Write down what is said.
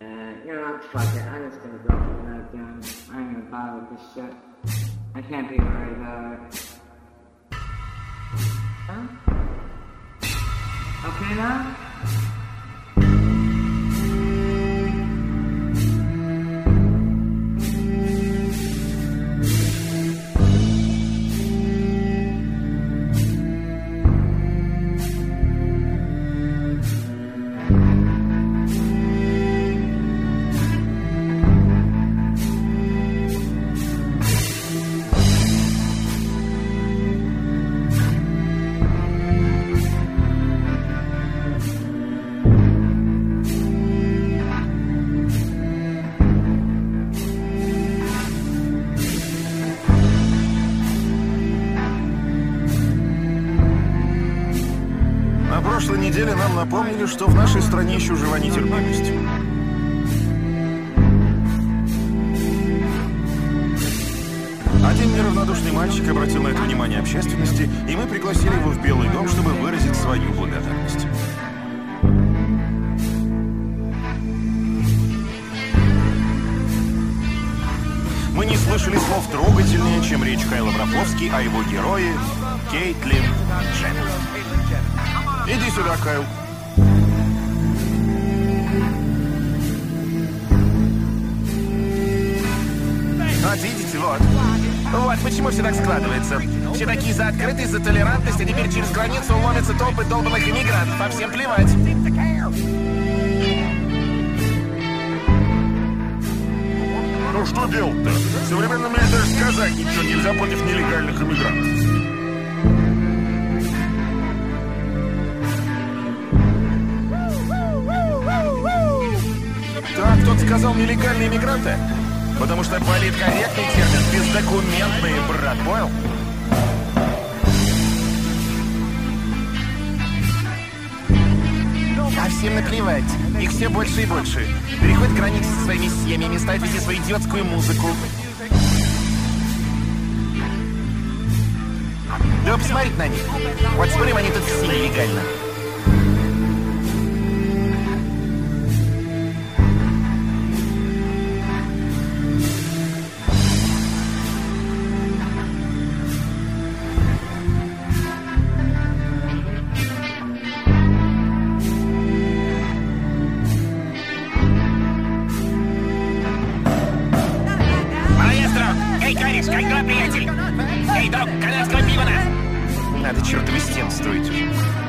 You know, fuck it. I'm just gonna go for that gun. I ain't gonna bother with this shit. I can't be worried about it. Huh? Okay now? На прошлой неделе нам напомнили, что в нашей стране еще жива нетерпимость. Один неравнодушный мальчик обратил на это внимание общественности, и мы пригласили его в Белый дом, чтобы выразить свою благодарность. Мы не слышали слов трогательнее, чем речь Кайла Браковски о его герое Кейтлин Дженнер. Иди сюда, Кайл. Вот видите, вот. Вот почему все так складывается. Все такие за открытость, за толерантность, а теперь через границу ломятся толпы долбанных иммигрантов, а всем плевать. Ну что делать-то? В современном мире даже сказать ничего нельзя против нелегальных иммигрантов. Так, кто-то сказал нелегальные иммигранты? Потому что политкорректный термин бездокументные, брат, понял? А всем наплевать. Их все больше и больше. Переходят границы со своими семьями, ставят везде свою идиотскую музыку. Да посмотрите на них. Вот спорим, они тут все нелегально. Как дела, приятель? Эй, друг, канадского пива на! Надо чертовы стены строить уже.